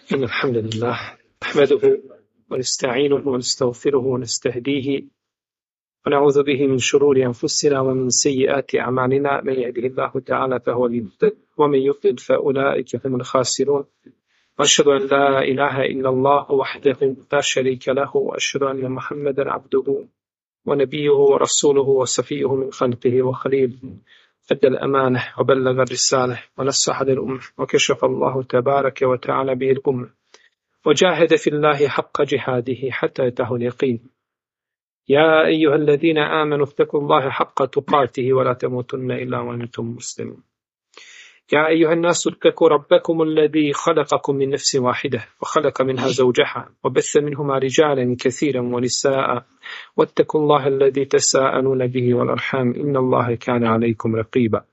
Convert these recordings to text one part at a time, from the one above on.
إن الحمد لله نحمده ونستعينه ونستغفره ونستهديه ونعوذ به من شرور أنفسنا ومن سيئات أعمالنا. من يهده الله تعالى فهو المهتد ومن يضلل فأولئك هم الخاسرون. وأشهد أن لا إله إلا الله وحده لا شريك له، وأشهد أن محمدا عبده ونبيه ورسوله وصفيه من خلقه وخليله، أدى الأمانة وبلغ الرسالة ونصح للأمة وكشف الله تبارك وتعالى به الأمة، وجاهد في الله حق جهاده حتى أتاه اليقين. يا أيها الذين آمنوا اتقوا الله حق تقاته ولا تموتن إلا وأنتم مسلمون. يا أيها الناس اتقوا ربكم الذي خلقكم من نفس واحدة وخلق منها زوجها وبث منهما رجالا كثيرا ونساء، واتقوا الله الذي تساءلون به والأرحام إن الله كان عليكم رقيبا.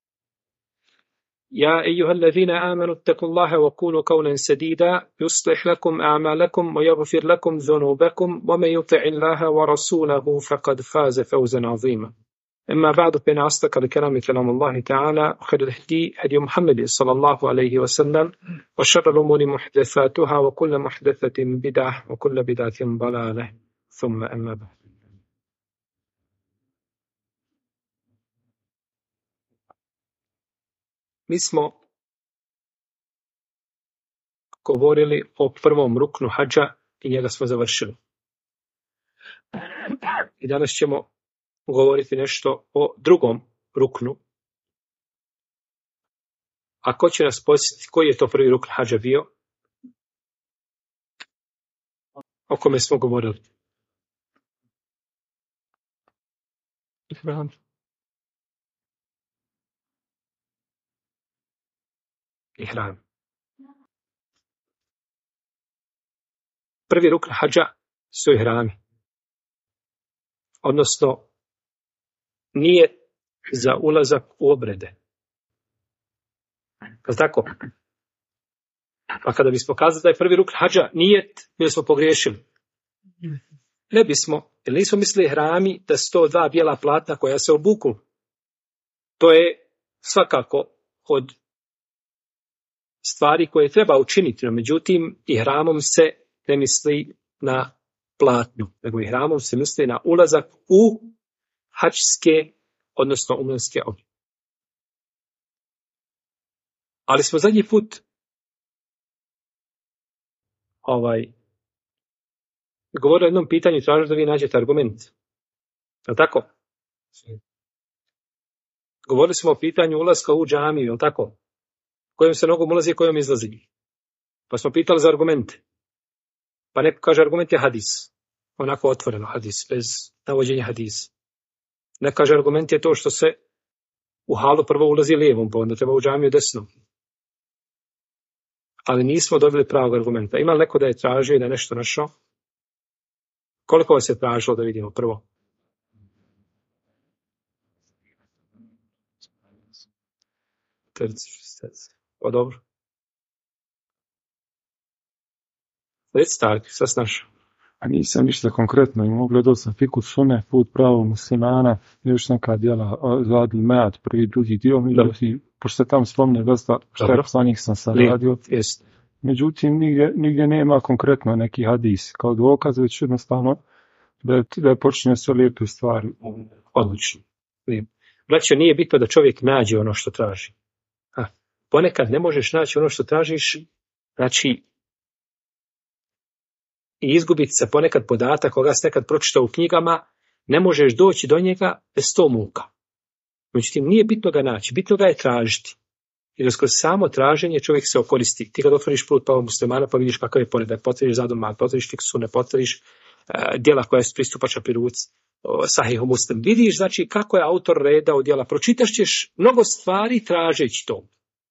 يا أيها الذين آمنوا اتقوا الله وقولوا قولا سديدا يصلح لكم أعمالكم ويغفر لكم ذنوبكم، ومن يطع الله ورسوله فقد فاز فوزا عظيما. أما بعد، فإن أصدق الكلام كلام الله تعالى، وخير الهدي هدي محمد صلى الله عليه وسلم، وشر الأمور محدثاتها وكل محدثة بدعة وكل بدعة ضلالة، ثم أما بعد. Mi smo govorili o prvom ruknu hadža i njega smo završili. I danas ćemo govoriti nešto o drugom ruknu. A ko će nas podsjetiti koji je to prvi rukn hadža bio? O kome smo govorili? Ihram. Prvi rukn hadža su ihrami. Odnosno, nije za ulazak u obrede. Pa tako? Pa kada bismo kazali da je prvi rukn hadža nijet, bili smo pogriješili. Ne bismo, jer nismo mislili ihrami da su to dva bijela platna koja se obuku. To je svakako od stvari koje treba učiniti, no međutim ihramom se ne misli na platnju, nego ihramom se misli na ulazak u hadžske, odnosno umrske objekte. Ali smo zadnji put govorili o jednom pitanju i tražili da vi nađete argument. Je li tako? Govorili smo o pitanju ulaska u džamiju, je li tako? Kojom se nogom ulazi i kojom izlazi. Pa smo pitali za argumente. Pa neko kaže argument je hadis. Onako otvoreno hadis, bez navođenja hadisa. Neko kaže argument je to što se u halu prvo ulazi lijevom, pa onda treba u džamiju desnom. Ali nismo dobili pravog argumenta. Ima li neko da je tražio i da je nešto našao? Koliko vas je tražilo da vidimo prvo? O, dobro. Reci Tarki, sad snaš. A nisam ništa konkretno, imao gledao sam fiku sune, put pravog muslimana, još neka djela, Zadil Mead, prvi, drugi dio, pošto se tamo spomne dosta šta je poslanik sam radio. Međutim, nigdje nema konkretno neki hadis, kao dokaz, već jednostavno da je počinje sve lijepe stvari. Odlično. Braćo, nije bitno da čovjek nađe ono što traži. Ponekad ne možeš naći ono što tražiš, znači i izgubiti se ponekad podatak koga si nekad pročitao u knjigama, ne možeš doći do njega bez 100 muka. Međutim, nije bitno ga naći, bitno ga je tražiti. Jer kroz samo traženje čovjek se okoristi. Ti kad otvoriš put pravog muslimana pa vidiš kakav je poredak, potvoriš Zadul Mead, potvoriš fiksune, potvoriš djela koja su pristupača pri ruci, Sahih Muslim. Vidiš znači kako je autor redao djela, pročitaš ćeš mnogo stvari tražeći to.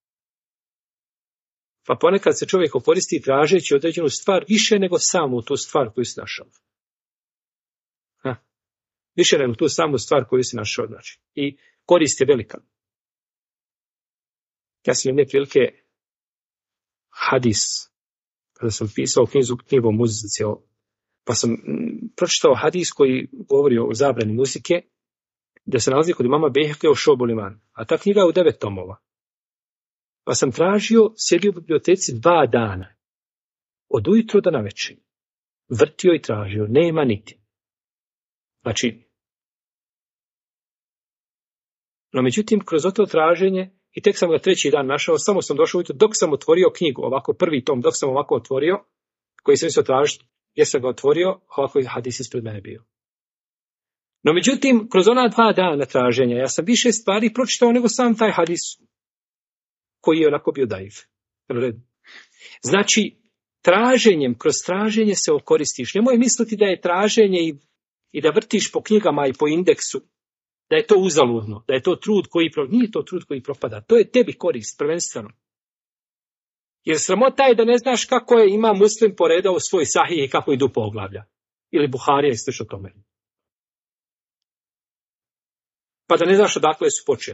Pa ponekad se čovjek okoristi tražeći određenu stvar više nego samu tu stvar koju si našao. Više nego tu samu stvar koju si našao. Znači. I korist je velika. Ja sam jedne prilike hadis, kada sam pisao knjigu o muzici, pa sam pročitao hadis koji govori o zabrani muzike, da se nalazi kod imama Bejheke o Šu'bul Iman. A ta knjiga je u 9 tomova. Pa sam tražio, sjedio u biblioteci 2 dana. od ujutro do navečer. Vrtio i tražio, nema niti. Znači, no međutim, kroz to traženje, i tek sam ga treći dan našao, samo sam došao ujutro, dok sam otvorio knjigu, ovako prvi tom, dok sam ovako otvorio, koji sam mislio tražiti, jer sam ga otvorio, ovako je hadis ispred mene bio. No međutim, kroz ona 2 dana traženja, ja sam više stvari pročitao nego sam taj hadis, koji je onako bio daif. Znači, traženjem, kroz traženje se okoristiš. Nemoj misliti da je traženje i da vrtiš po knjigama i po indeksu, da je to uzaludno, da je to trud koji nije to trud koji propada. To je tebi korist, prvenstveno. Jer sramota je da ne znaš kako je ima Muslim poredao svoj sahih i kako idu poglavlja. Ili Buharija i slično tome. Pa da ne znaš odakle su počeli.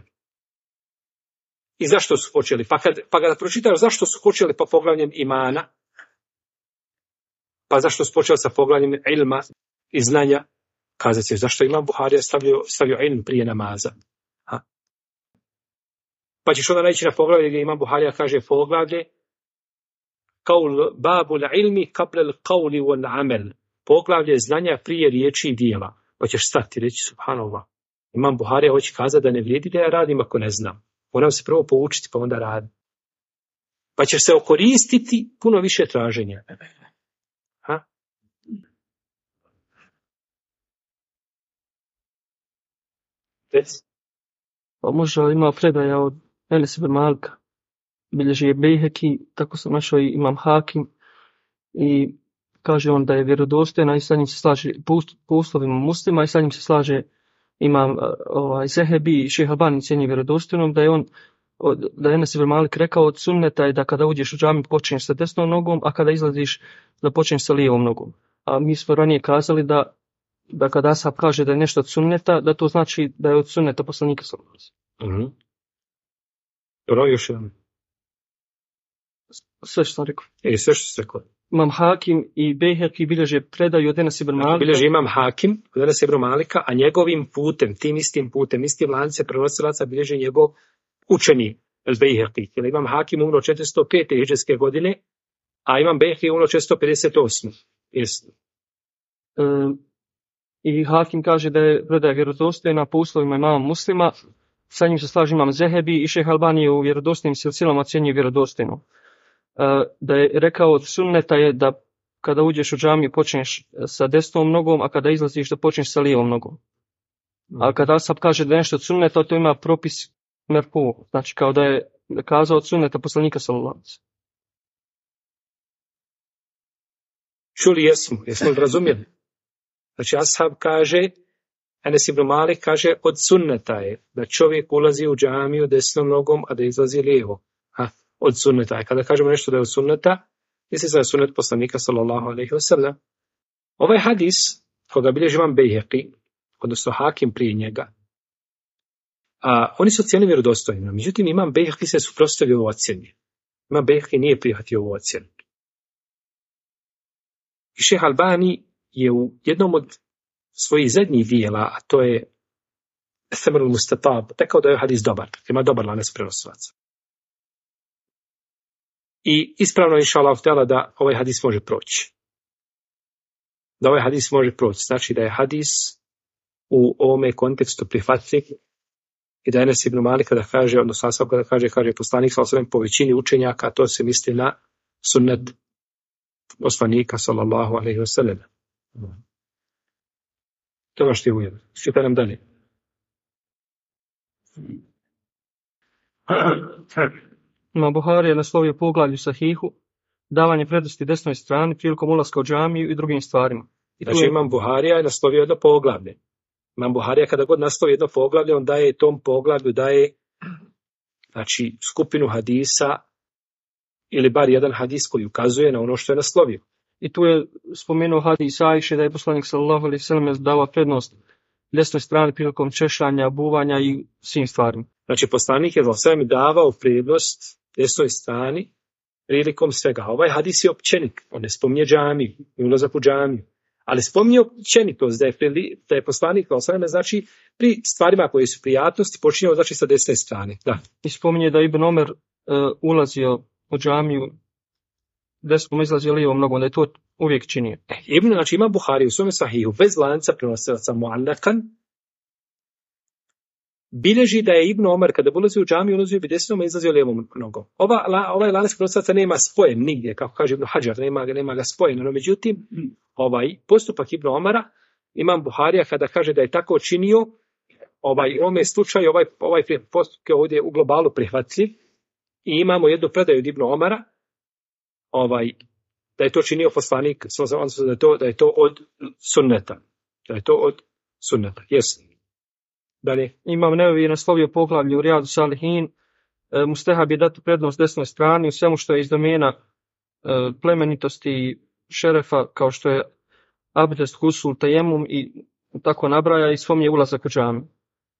I zašto su počeli. Pa kada pročitaš zašto su počeli pa poglavljem imana, pa zašto su počeli sa poglavljem ilma i znanja, kazat ćeš zašto Imam Buharija stavio ilm prije namaza. Pa ćeš onda naći na poglavlje gdje Imam Buharija kaže poglavlje kaul babul ilmi kablel kauli wal amel. Poglavlje znanja prije riječi i dijela. Pa ćeš stati reći subhanallah. Imam Buharija hoće kazati da ne vrijedi da ja radim ako ne znam. Moram se prvo poučiti pa onda radim. Pa ćeš se okoristiti puno više traženja. Pa može ima predaja od Enes ibn Malika. Bilježi je Bejheki, tako sam našao i Imam Hakim. I kaže on da je vjerodostojna i sa njim se slaže po uslovima Muslima i sa njim se slaže Imam Zehebi i Šejh Albani cijeni vjerodostojnom da je Enes ibn Malik rekao od sunneta je da kada uđeš u džamiju počinješ sa desnom nogom, a kada izlaziš da počinješ sa lijevom nogom. A mi smo ranije kazali da kada ashab kaže da je nešto od sunneta, da to znači da je od sunneta poslanika sallallahu alejhi ve sellem. Dobro, još jedan. Sve što sam rekao. Sve što ste rekao. Imam Hakim i Bejheki bilježe predaju od Enes ibn Malika. Bilježi Imam Hakim od Enes ibn Malika, a njegovim putem, tim istim putem, istim lance prenosilaca bilježi njegov učeni Bejheki. Jer Imam Hakim umro 405. hidžretske godine, a Imam Bejheki umro 458. Jesi. I Hakim kaže da je predaja vjerodostojna po uslovima imama Muslima, sa njim se slaže Imam Zehebi i Šejh Albani u vjerodostojnim silsilama ocjenjuje vjerodostojno. Da je rekao od sunneta je da kada uđeš u džamiju počneš sa desnom nogom, a kada izlaziš da počneš sa lijevom nogom. A kada ashab kaže da je nešto od sunneta, to ima propis merfu, znači kao da je kazao od sunneta poslanika sallallahu alejhi ve sellem. Čuli jesmo razumjeli? Znači ashab kaže, Enes ibn Malik kaže od sunneta je da čovjek ulazi u džamiju desnom nogom, a da izlazi lijevo. Od sunneta je. Kada kažemo nešto da je od sunneta, misli se da je sunnet poslanika sallallahu alejhi ve sellem. Ovaj hadis, koga bilježi Imam Bejheki, odnosno Hakim prije njega, oni su ocijenili vjerodostojno. Međutim, Imam Bejheki se suprotstavio ovoj ocjeni. Imam Bejheki nije prihvatio ovu ocjenu. I Šejh Albani je u jednom od svojih zadnjih dijela, a to je Themerul Mustatab, rekao da je hadis dobar, ima dobar lanac prenosilaca. I ispravno je inšallah da ovaj hadis može proći. Da ovaj hadis može proći. Znači da je hadis u ovome kontekstu prihvatljiv i da je Enes ibn Malik kada kaže, odnosno ashab kada kaže poslanik sallallahu alejhi ve sellem po većini učenjaka, to se misli na sunnet poslanika sallallahu alejhi ve sellem. To je što je uvijek. Čitaj nam dalje. Imam Buharija naslovio poglavlju Sahihu, davanje prednosti desnoj strani prilikom ulaska u džamiju i drugim stvarima. Znači Imam Buharija je naslovio jedno poglavlje. Imam Buharija kada god naslovi jedno poglavlje, on daje tom poglavlju, znači skupinu hadisa ili bar jedan hadis koji ukazuje na ono što je naslovio. I tu je spomenuo hadis Ajše da je poslanik sallallahu alejhi ve sellem dao prednost desnoj strani prilikom češljanja, buvanja i svim stvarima. Znači poslanik je davao prednost desnoj strani prilikom svega. Ovaj hadis je općenit, on ne spominje džamiju i ulazak u džamiju, ali spominje općenitost da je poslanik znači pri stvarima koje su prijatnosti počinjao znači sa desne strane. Da. I spominje da Ibn Omer ulazio u džamiju desno mu izlazio lijevom nogom, da je to uvijek činio. Znači ima Buhari u svome sahihu bez lanca prenosilaca muallakan, bilježi da je Ibn Omar kada ulazi u džamiju, ulazio bi desnom i izlazio lijevom nogom. Ovaj lanac prenosilaca nema spojen nigdje, kako kaže Ibn Hadžar, nema ga spojen. No, međutim, ovaj postupak Ibn Omara, imam Buharija kada kaže da je tako činio, u ovome slučaju, ovaj postupak je ovdje u globalu prihvatljiv i imamo jednu predaju od Ibn Omara, da je to činio poslanik, da je to od sunneta. Da je to od sunneta. Jesi. Dalje. Imam Nevevi naslovio poglavlje u Rijadu Salihin, mustehab je dati prednost desnoj strani u svemu što je iz domena plemenitosti šerefa, kao što je abdest, husul, tajemum i tako nabraja, i spominje ulazak u džamiju.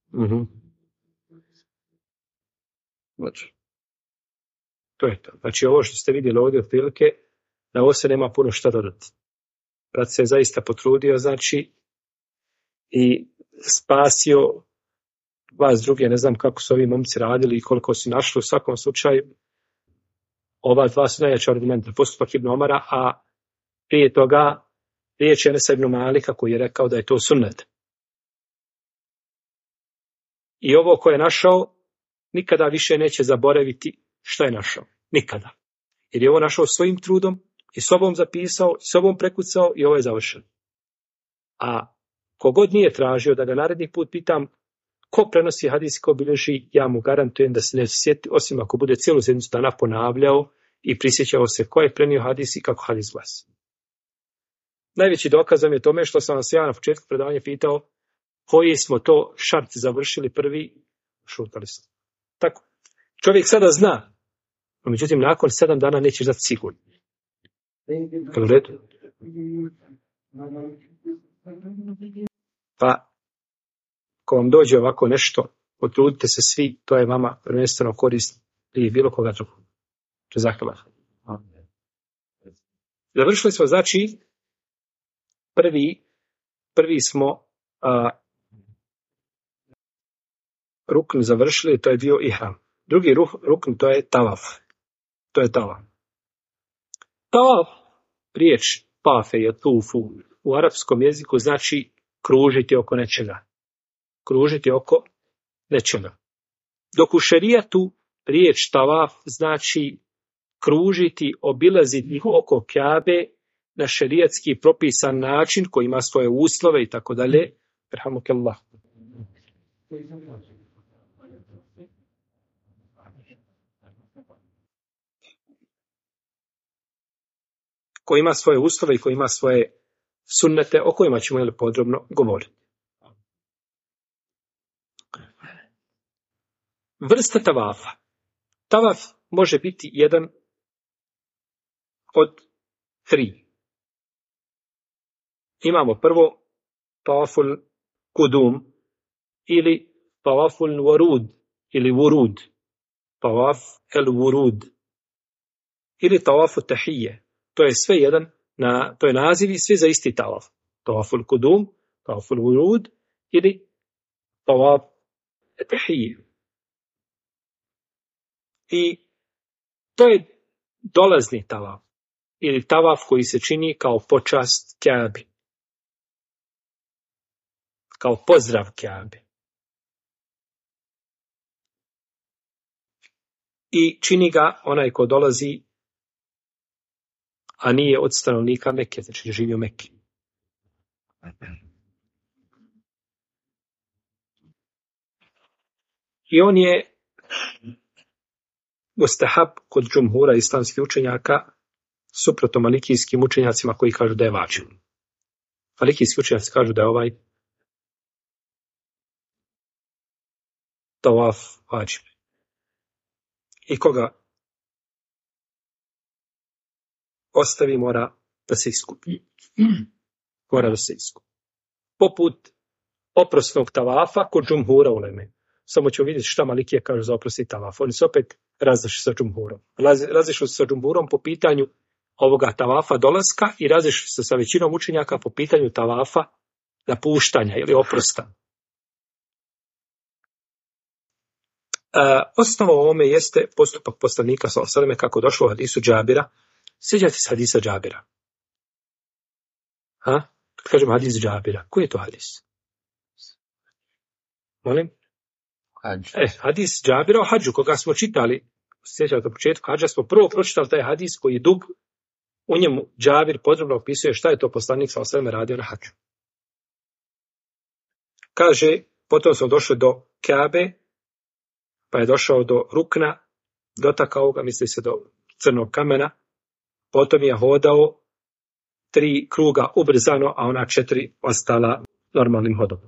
Znači, to je to. Znači, ovo što ste vidjeli ovdje od prilike, na ovo se nema puno šta dodati. Brat se je zaista potrudio, znači, i spasio vas druge, ne znam kako su ovi momci radili i koliko su našli, u svakom slučaju ova dva su najjača argumenta, postupak Ibn Omara, a prije toga riječ je Enesa ibn Malika koji je rekao da je to sunnet. I ovo ko je našao, nikada više neće zaboraviti šta je našao. Nikada. Jer je ovo našao svojim trudom i sobom zapisao, i sobom prekucao i ovo je završeno. A kogod nije tražio da ga naredni put pitam ko prenosi hadis, ko bilježi, ja mu garantujem da se ne sjeti, osim ako bude cijelu sedmicu dana ponavljao i prisjećao se ko je prenio hadis i kako hadis glasi. Najveći dokaz je tome što sam vas ja na početku predavanja pitao koji smo to šart završili prvi, šutali smo. Tako. Čovjek sada zna, no međutim nakon 7 dana neće znati sigurno. Jel u redu? Pa, ako vam dođe ovako nešto, potrudite se svi, to je vama prvenstveno korist i bilo koga drugog. Zahvala. Završili smo, znači, prvi smo rukn završili, to je bio ihram. Drugi rukn, to je tavaf. Tavaf, riječ pafe je tufu u arapskom jeziku znači kružiti oko nečega. Dok u šerijatu riječ tavaf znači kružiti, obilaziti oko Kjabe na šerijatski propisan način koji ima svoje uslove i tako dalje. Rahmukallah. Koji ima svoje uslove i koji ima svoje sunnete o kojima ćemo podrobno govoriti. Vrsta tavafa. Tavaf može biti jedan od 3. Imamo prvo tavaful kudum ili tavaful warud ili wurud. Tavaf el wurud ili tavafu tahije. To je sve jedan, to je naziv i sve za isti tavaf. Tavaful kudum, tavaful wurud ili tavaf tahije. I to je dolazni tavaf ili tavaf koji se čini kao počast Kjabi. Kao pozdrav Kjabi. I čini ga onaj ko dolazi, a nije od stanovnika Mekke, znači živi u Mekke. I on je mustahab kod džumhura islamskih učenjaka, suprotno malikijskim učenjacima koji kažu da je vađib. Malikijski učenjaci kažu da je ovaj tavaf vađib. I koga ostavi mora da se iskupi. Poput oprosnog tavafa kod džumhura uleme. Samo ćemo vidjeti šta malikije kažu za oprosti tavaf. Oni se opet razišli sa džumhurom. Razišli se sa džumhurom po pitanju ovoga tavafa dolaska i razišli se sa većinom učenjaka po pitanju tavafa napuštanja ili oprosta. Osnova ovome jeste postupak poslanika sallallahu alejhi ve selleme kako došlo u hadisu Džabira Sjećate se hadisa Džabira? Kad kažemo hadis Džabira, koji je to hadis? Molim? Hadis Džabira o hađu, koga smo čitali, sjećate u početku hađa, smo prvo pročitali taj hadis koji je dug, u njemu Džabir podrobno opisuje šta je to poslanik sa osvrame radio na hađu. Kaže, potom smo došli do Kabe, pa je došao do Rukna, dotakao ga, misli se do crnog kamena, potom je hodao 3 kruga ubrzano, a ona 4 ostala normalnim hodom.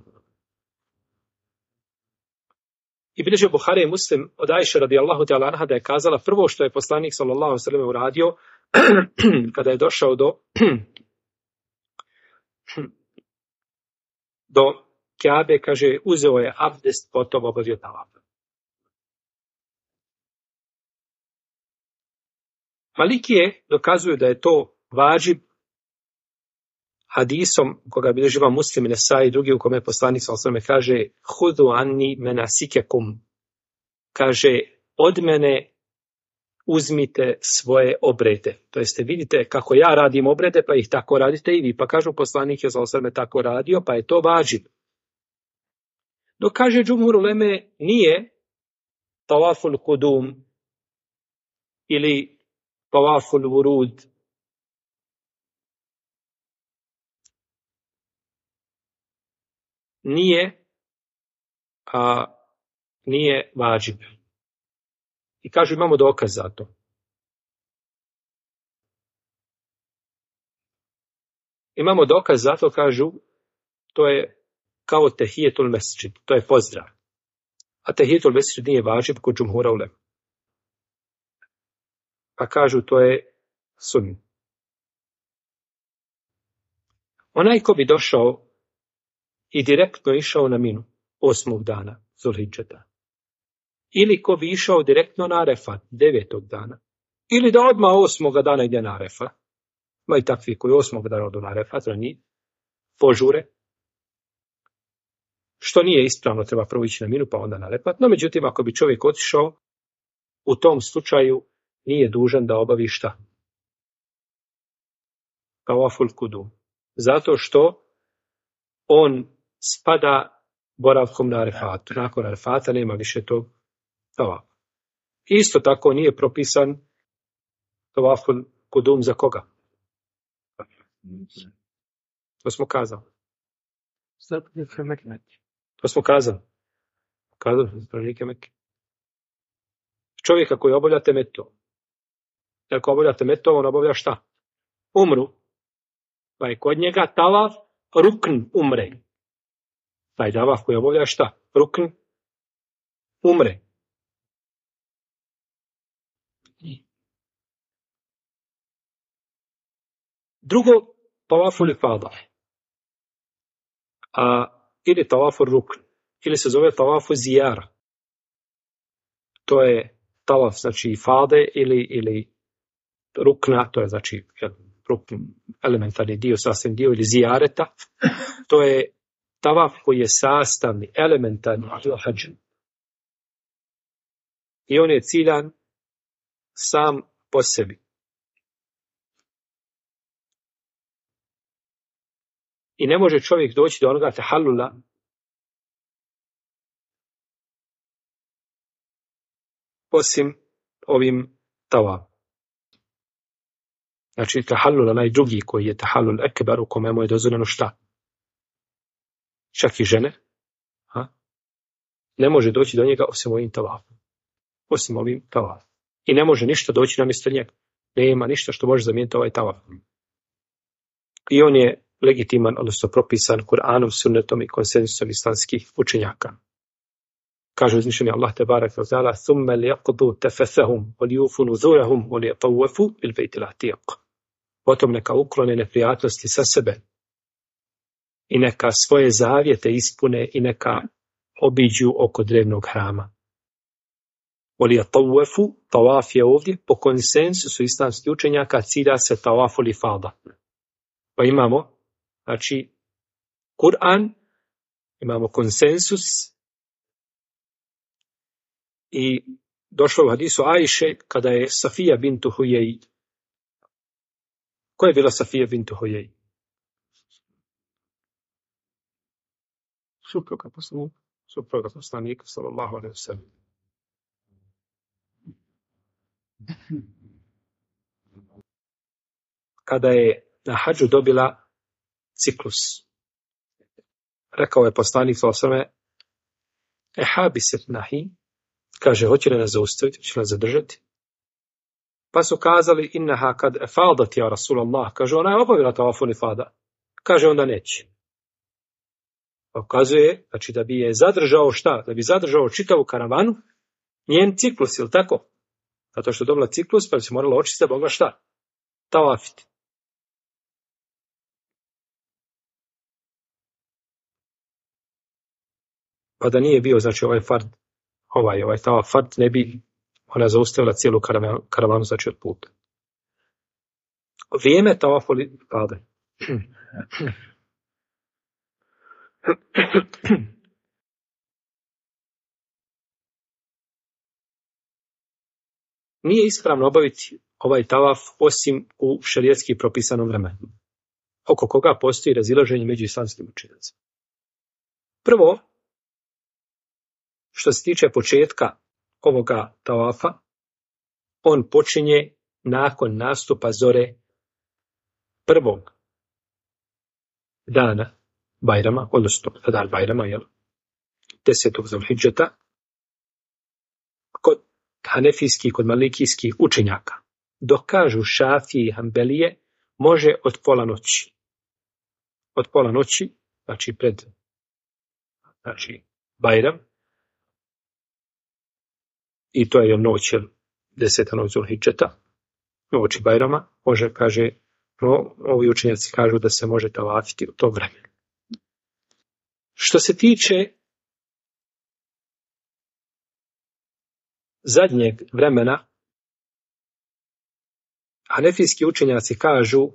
I bilježe Buhari i Muslim od Ajše radijallahu ta'ala anha da je kazala prvo što je poslanik sallallahu alejhi ve sellem uradio kada je došao do Kabe, kaže, uzeo je abdest, potom obavio tavaf. Malikije dokazuju da je to vađib hadisom koga bilježi Muslim i Nesai i drugi u kome poslanik sallallahu alejhi ve sellem kaže hudu anni menasikekum, kaže od mene uzmite svoje obrede. To jeste vidite kako ja radim obrede, pa ih tako radite i vi. Pa kažu poslanik je sallallahu alejhi ve sellem tako radio, pa je to vađib. Dok kaže džumhur uleme nije tawaful kudum ili tawaful vurud nije vađib. I kažu imamo dokaz za to. Imamo dokaz za to, kažu, to je kao tehijetul mesdžid, to je pozdrav. A tehijetul mesdžid nije vađib kod džumhura ulema. Pa kažu to je sunnet. Onaj ko bi došao i direktno išao na Minu 8. dana Zulhidžeta, ili ko bi išao direktno na Arefat 9. dana, ili da odmah 8. dana ide na Arefat, ima i takvi koji 8. dana odu na Arefat, oni požure, što nije ispravno, treba prvo ići na Minu pa onda na Arefat. No međutim, ako bi čovjek otišao, u tom slučaju nije dužan da obavi šta? Tawaful kudum. Zato što on spada boravkom na Arefatu. Nakon Arefata nema više tog tavafa. Isto tako nije propisan tawaful kudum za koga? To smo kazali. To smo kazali. Stanovnike Mekke. Čovjeka koji obavlja temeto. Ako obavlja temeto, on obavlja šta? Umru. Pa je kod njega tavaf rukn umre. Taj tavaf koji obavlja šta? Rukn umre. Drugo, tavaful ifada. Ili tavaful rukn. Ili se zove tavafu zijara. To je tavaf, znači ifade ili rukna, to je znači rukn, elementarni dio, sasvim dio, ili zijareta. To je tavaf koji je sastavni, elementarni dio hadža. I on je ciljan sam po sebi. I ne može čovjek doći do onoga tahallula osim ovim tavaf. Znači tahallul, onaj drugi koji je tahallul ekber, u kome mu je dozvoljeno šta? Čak i žene. Ne može doći do njega osim ovim tavafom. Osim ovim tavafom. I ne može ništa doći na mjesto njega. Nema ništa što može zamijeniti ovaj tavaf. I on je legitiman, odnosno propisan Kur'anom, sunnetom i konsenzusom islamskih učenjaka. Kaže uzvišeni Allah tebaraka ve taala: "Thumma liyaqdu tafathahum wa liyufu nuzurahum wa liyatawafu bil baytil atiq." Potom neka uklone neprijatnosti sa sebe i neka svoje zavjete ispune i neka obiđu oko drevnog hrama. Wa liyatawafu, tawaf je ovdje po konsenzusu islamskih učenjaka cilja se tawaful ifada. Pa imamo, znači, Kur'an, imamo konsensus i došlo u hadisu Ajše kada je Safija bintu Hujej Ko je bila Safija bintu Hujej? Supruga poslanika. Supruga poslanika, sallallahu alejhi ve sellem. Kada je na hadžu dobila ciklus, rekao je poslanik sallallahu alejhi ve sellem: "Ehabiset nahi", kaže, hoće li nas zaustaviti, hoće li nas zadržati? Pa su kazali: "Innaha kad efadat ja Rasulallah", kaže, ona je obavila tavaful ifada, kaže, onda neće. Pa ukazuje, znači da bi je zadržao šta? Da bi zadržao čitavu karavanu, njen ciklus, ili tako? Zato što je dobila ciklus, pa bi se morala očistiti da mogla šta? Tavafiti. Pa da nije bio, znači, ovaj fard, ovaj tavaf fard, ne bi ona zaustavila cijelu karavanu, znači, od puta. Vrijeme tavaful ifade. Nije ispravno obaviti ovaj tavaf osim u šerijatski propisanom vremenu, oko koga postoji razilaženje među islamskim učenjacima. Prvo, što se tiče početka ovoga tavafa, on počinje nakon nastupa zore prvog dana Bajrama, odnosno dan Bajrama, 10. Zulhidžeta, kod hanefijskih, kod malikijskih učenjaka. Dok kažu Šafije i Hanbelije, može od pola noći. Od pola noći, znači pred Bajram, i to je noć 10. Zulhidžeta, noći Bajrama, može, kaže, no, ovi učenjaci kažu da se može tavafiti u to vremenu. Što se tiče zadnjeg vremena, hanefijski učenjaci kažu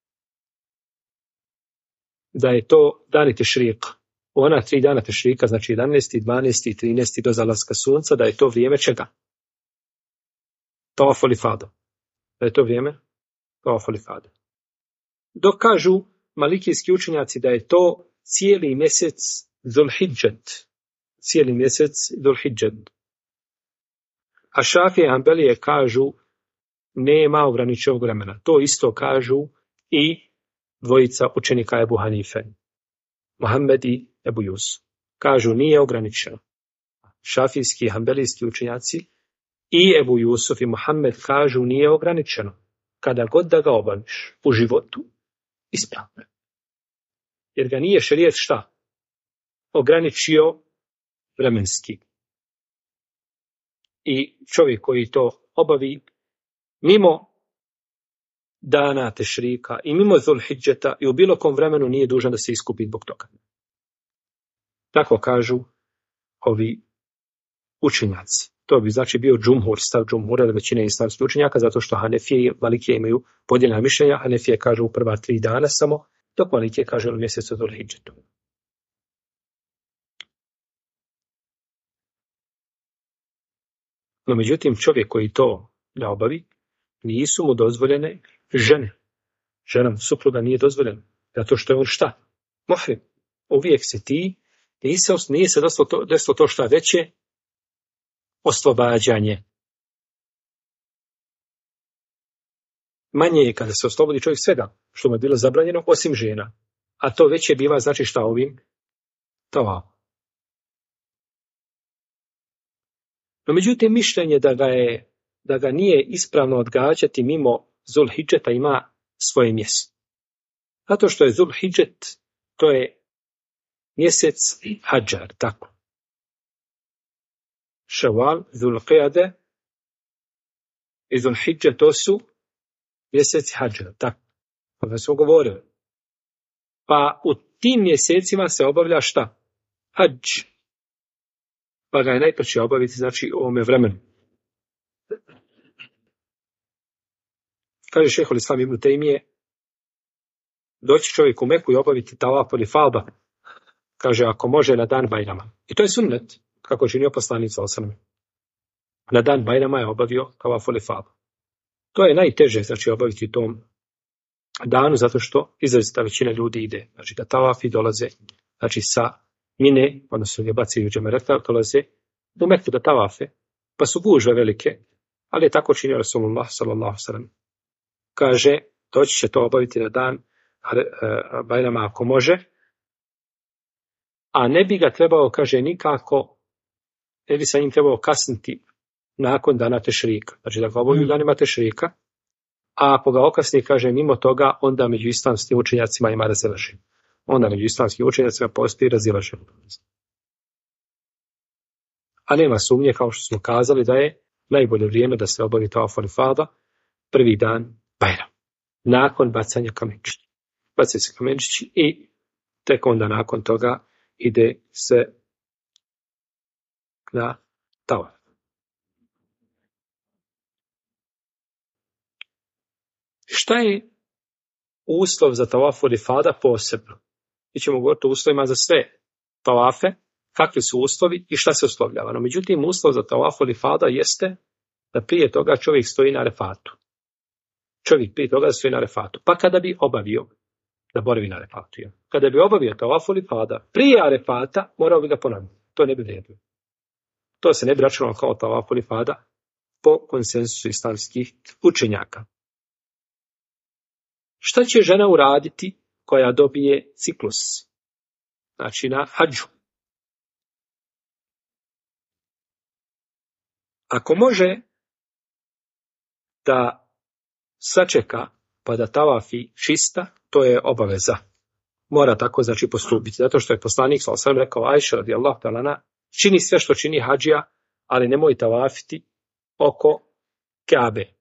da je to dani tešrika. U ona 3 dana tešrika, znači 11., 12. i 13. do zalaska sunca, da je to vrijeme čega? Tavaful ifada. Da je to vrijeme tavaful ifada. Dok kažu malikijski učenjaci da je to cijeli mjesec Zulhidžet. Cijeli mjesec Zulhidžet. A Šafije i Hanbelije kažu nema ograničenog vremena. To isto kažu i dvojica učenika Ebu Hanife, Muhammed i Ebu Jusuf. Kažu nije ograničeno. Šafijski i hanbelijski učenjaci i Ebu Jusuf i Muhammed kažu nije ograničeno. Kada god da ga obaviš u životu, ispravno. Jer ga nije šerijet šta? Ograničio vremenski. I čovjek koji to obavi mimo dana tešrika i mimo Zulhidžeta i u bilo kom vremenu nije dužan da se iskupi zbog toga. Tako kažu ovi učenjaci. To bi znači bio džumhur, stav džumhura, da većine islamskih učenjaka, zato što Hanefije i Malikije imaju podijeljena mišljenja. Hanefije kažu u prva 3 dana samo, dok Malikije kaže u mjesecu Zulhidžetu. No međutim, čovjek koji to ne obavi, nisu mu dozvoljene žene. Ženom supruga nije dozvoljena. Zato što je on šta? Muhrim. Uvijek se ti, nije se desilo to šta veće, oslobađanje. Manje je kada se oslobodi čovjek svega, što mu je bilo zabranjeno, osim žena. A to veće biva, znači šta ovim? To. No međutim, mišljenje da ga nije ispravno odgađati mimo Zulhidžeta ima svoje mjesto. Zato što je Zulhidžet, to je mjesec hadžar, tako. Ševal, Zulqijade i Zulhidžet, to su mjeseci hadžar, tako. Pa smo govorili. Pa u tim mjesecima se obavlja šta? Hadž. Pa ga je najpreće obaviti, znači, u ovome vremenu. Kaže šejhul Islam ibn Tejmije, doći čovjek u Meku i obaviti tavaful ifada, kaže, ako može na dan Bajrama. I to je sunnet, kako je činio poslanik sallallahu alejhi ve sellem. Na dan Bajrama je obavio tavaful ifada. To je najteže, znači, obaviti u tom danu, zato što izrazita većina ljudi ide. Znači da tavafi dolaze, znači sa Mine, odnosno gdje bacaju džemereta, dolaze do Mekke da tavafe, pa su gužve velike, ali je tako činio Rasulullah sallallahu sallam. Kaže, doći će to obaviti na dan Bajrama ako može, a ne bi ga trebao, kaže, nikako, ne bi sa njim trebao kasniti nakon dana tešrika. Znači da ga obavi u danima tešrika, a ako ga okasni, kaže, mimo toga, onda među islamskim učenjacima ima razilaženje. Onda među islamskim učenjacima postoji razilaženje. A nema sumnje, kao što smo kazali, da je najbolje vrijeme da se obavi tavaf ifada prvi dan Bajram. Nakon bacanja kamenčića. Bacaju se kamenčići i tek onda nakon toga ide se na tavaf. Šta je uslov za tavaf ifada posebno? Mi ćemo govoriti o uslovima za sve tavafe, kakvi su uslovi i šta se uslovljava. No, međutim, uslov za tavaf ifada jeste da prije toga čovjek stoji na Arefatu. Čovjek prije toga stoji na Arefatu. Pa kada bi obavio, da boravi na Arefatu, kada bi obavio tavaf ifada prije Arefata, morao bi ga ponoviti. To ne bi vrijedilo. To se ne bi računalo kao tavaf ifada po konsensusu islamskih učenjaka. Šta će žena uraditi koja dobije ciklus? Znači na hadžu. Ako može da sačeka pa da tavafi čista, to je obaveza. Mora tako znači postupiti. Zato što je poslanik sallallahu alejhi ve sellem rekao Ajša radijallahu ta'ala anha, čini sve što čini hadžija, ali nemoj tavafiti oko Kabe.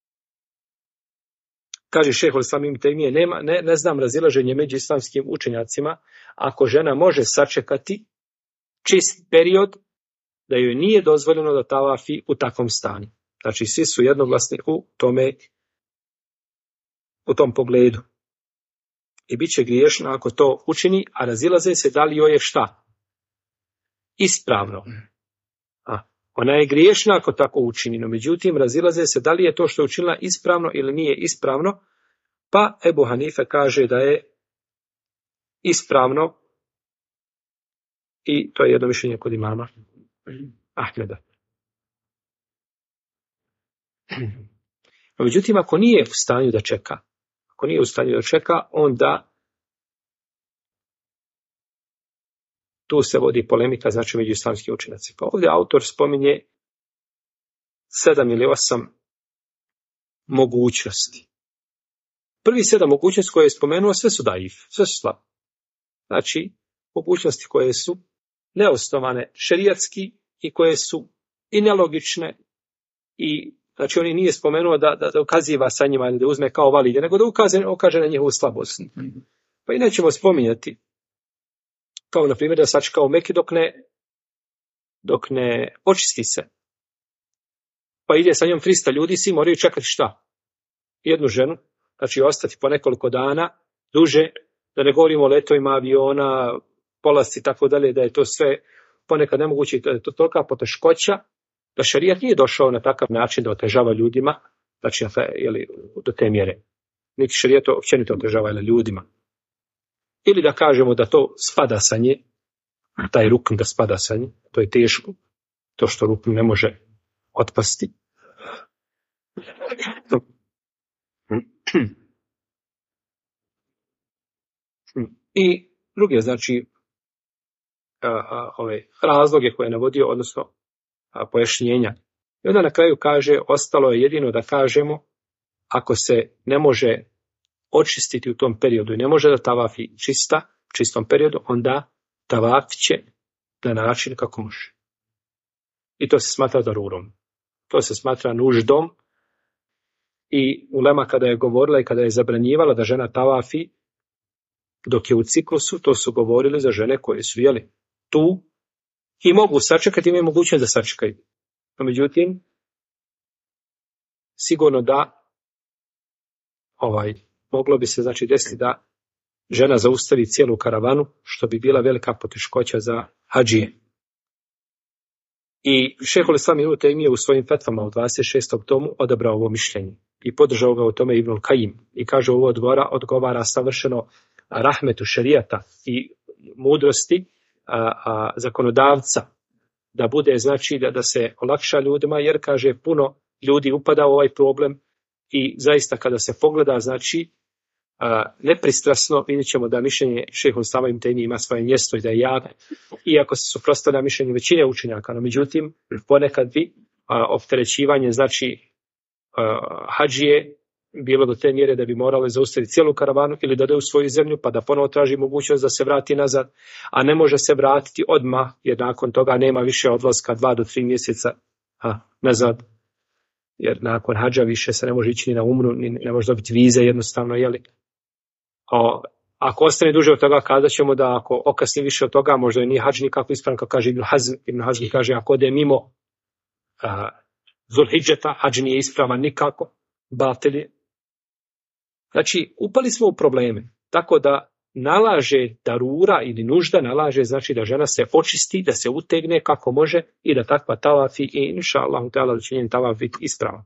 Kaže šejh el-Islam ibn Tejmije, ne znam razilaženje među islamskim učenjacima, ako žena može sačekati čist period, da joj nije dozvoljeno da tavafi u takvom stanju. Znači, svi su jednoglasni u tom pogledu. I bit će griješna ako to učini, a razilaze se da li joj je šta? Ispravno. Ona je griješna ako tako učini, no međutim razilaze se da li je to što je učinila ispravno ili nije ispravno, pa Ebu Hanife kaže da je ispravno i to je jedno mišljenje kod imama Ahmeda. No međutim, ako nije u stanju da čeka, onda tu se vodi polemika, znači među islamskim učenjacima. Pa ovdje autor spominje 7 ili 8 mogućnosti. Prvi 7 mogućnosti koje je spomenuo, sve su daif, sve su slabe. Znači, mogućnosti koje su neosnovane šerijatski i koje su i nelogične i znači on nije spomenuo da ukaziva sa njima ili da uzme kao valide, nego da ukaže na njihovu slabost. Pa i nećemo spominjati kao na primjer da sačeka u Meki dok ne očisti se. Pa ide sa njom 300 ljudi, svi moraju čekati šta? Jednu ženu, znači ostati po nekoliko dana, duže, da ne govorimo o letovima aviona, polasci i tako dalje, da je to sve ponekad nemoguće, da je to tolika poteškoća, da šerijat nije došao na takav način da otežava ljudima, znači do te mjere. Niti šerijat općenito otežava ljudima. Ili da kažemo da to spada sa nje, taj rukn da spada sa nje, to je teško, to što rukn ne može otpasti. I druge, znači, ove razloge koje je navodio, odnosno pojašnjenja. I onda na kraju kaže, ostalo je jedino da kažemo, ako se ne može očistiti u tom periodu i ne može da tavafi u čistom periodu, onda tavaf će na način kako može. I to se smatra darurom. To se smatra nuždom. I ulema kada je govorila i kada je zabranjivala da žena tavafi dok je u ciklusu, to su govorili za žene koje su tu i mogu sačekati, imaju mogućnost da sačekaju. No, međutim, sigurno da moglo bi se znači desiti da žena zaustavi cijelu karavanu, što bi bila velika poteškoća za hadžije. I šejh el-Islam ibn Tejmije u svojim fetvama u 26. tomu odabrao ovo mišljenje. i podržao ga u tome Ibn Kajim. I kaže ovo odgovara savršeno rahmetu šerijata i mudrosti zakonodavca, da bude znači da se olakša ljudima, jer kaže puno ljudi upada u ovaj problem i zaista kada se pogleda znači nepristrasno vidjet ćemo da mišljenje šejhul Islama Ibn Tejmije ima svoje mjesto i da je jak, iako se suprotstavlja mišljenju većine učenjaka, no međutim ponekad bi opterećivanje znači hadžije bilo do te mjere da bi morali zaustaviti cijelu karavanu ili da ode u svoju zemlju pa da ponovo traži mogućnost da se vrati nazad, a ne može se vratiti odmah jer nakon toga nema više odlaska 2 do 3 mjeseca nazad, jer nakon hadža više se ne može ići ni na umru, ni ne može dobiti vize jednostavno, jeli? Ako ostane duže od toga, kazat ćemo da ako okasni više od toga, možda nije hadž nikako ispravan, kao kaže Ibn Hazm. Ibn Hazm kaže ako ode mimo Zulhidžeta, hadž nije ispravan nikako, batil je. Znači, upali smo u probleme, tako da nalaže darura ili nužda, nalaže znači da žena se očisti, da se utegne kako može i da takva tavafi i inša Allahu ta'ala da će njen tavaf biti ispravan.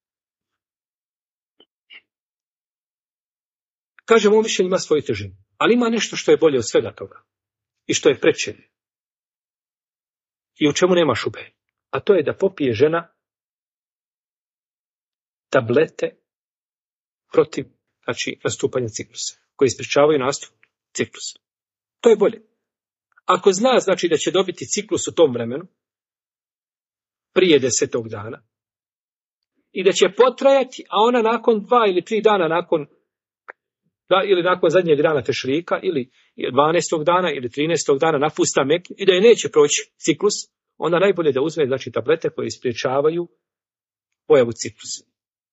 Kažemo, ovo mišljenje ima svoju težinu, ali ima nešto što je bolje od svega toga i što je preče i u čemu nema šube, a to je da popije žena tablete protiv znači nastupanja ciklusa, koji sprječavaju nastup ciklusa. To je bolje. Ako zna znači da će dobiti ciklus u tom vremenu, prije 10. dana, i da će potrajati, a ona nakon 2 ili 3 dana ili nakon zadnjeg dana tešrika, ili 12. dana, ili 13. dana napusta Meku, i da je neće proći ciklus, onda najbolje da uzme znači tablete koje sprječavaju pojavu ciklusa.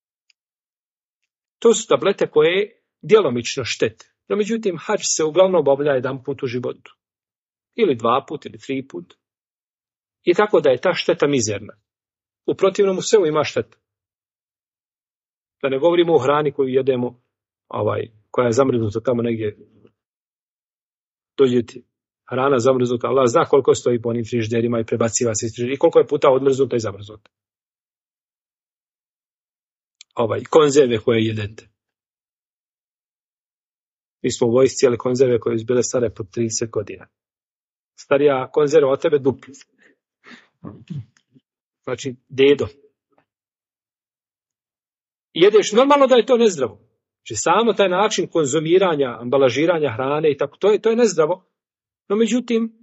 To su tablete koje djelomično štete. No međutim, hadž se uglavnom obavlja jedan put u životu. Ili 2 puta, ili 3 puta. I tako da je ta šteta mizerna. U protivnom u svemu ima šteta. Da ne govorimo o hrani koju jedemo, koja je zamrznuta tamo negdje. Dođeti hrana zamrznuta, Allah zna koliko stoji po onim frižiderima i prebaciva se iz frižidera i koliko je puta odmrznuta i zamrznuta. Konzerve koje jedete. Mi smo u vojsci cijele konzerve koje su bile stare po 30 godina. Starija konzerva od tebe dupli. Znači, dedo. Jedeš normalno da je to nezdravo. Znači, samo taj način konzumiranja, ambalažiranja hrane i tako, to je nezdravo. No, međutim,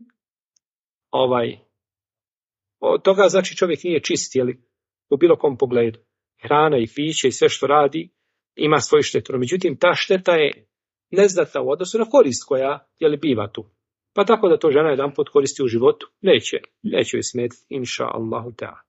od toga znači čovjek nije čist, jeli, u bilo kom pogledu. Hrana i piće i sve što radi ima svoju štetu. No, međutim, ta šteta je neznatna u odnosu na korist koja biva tu. Pa tako da to žena jedan put koristi u životu, neće joj smetiti, inša Allahu ta'ala.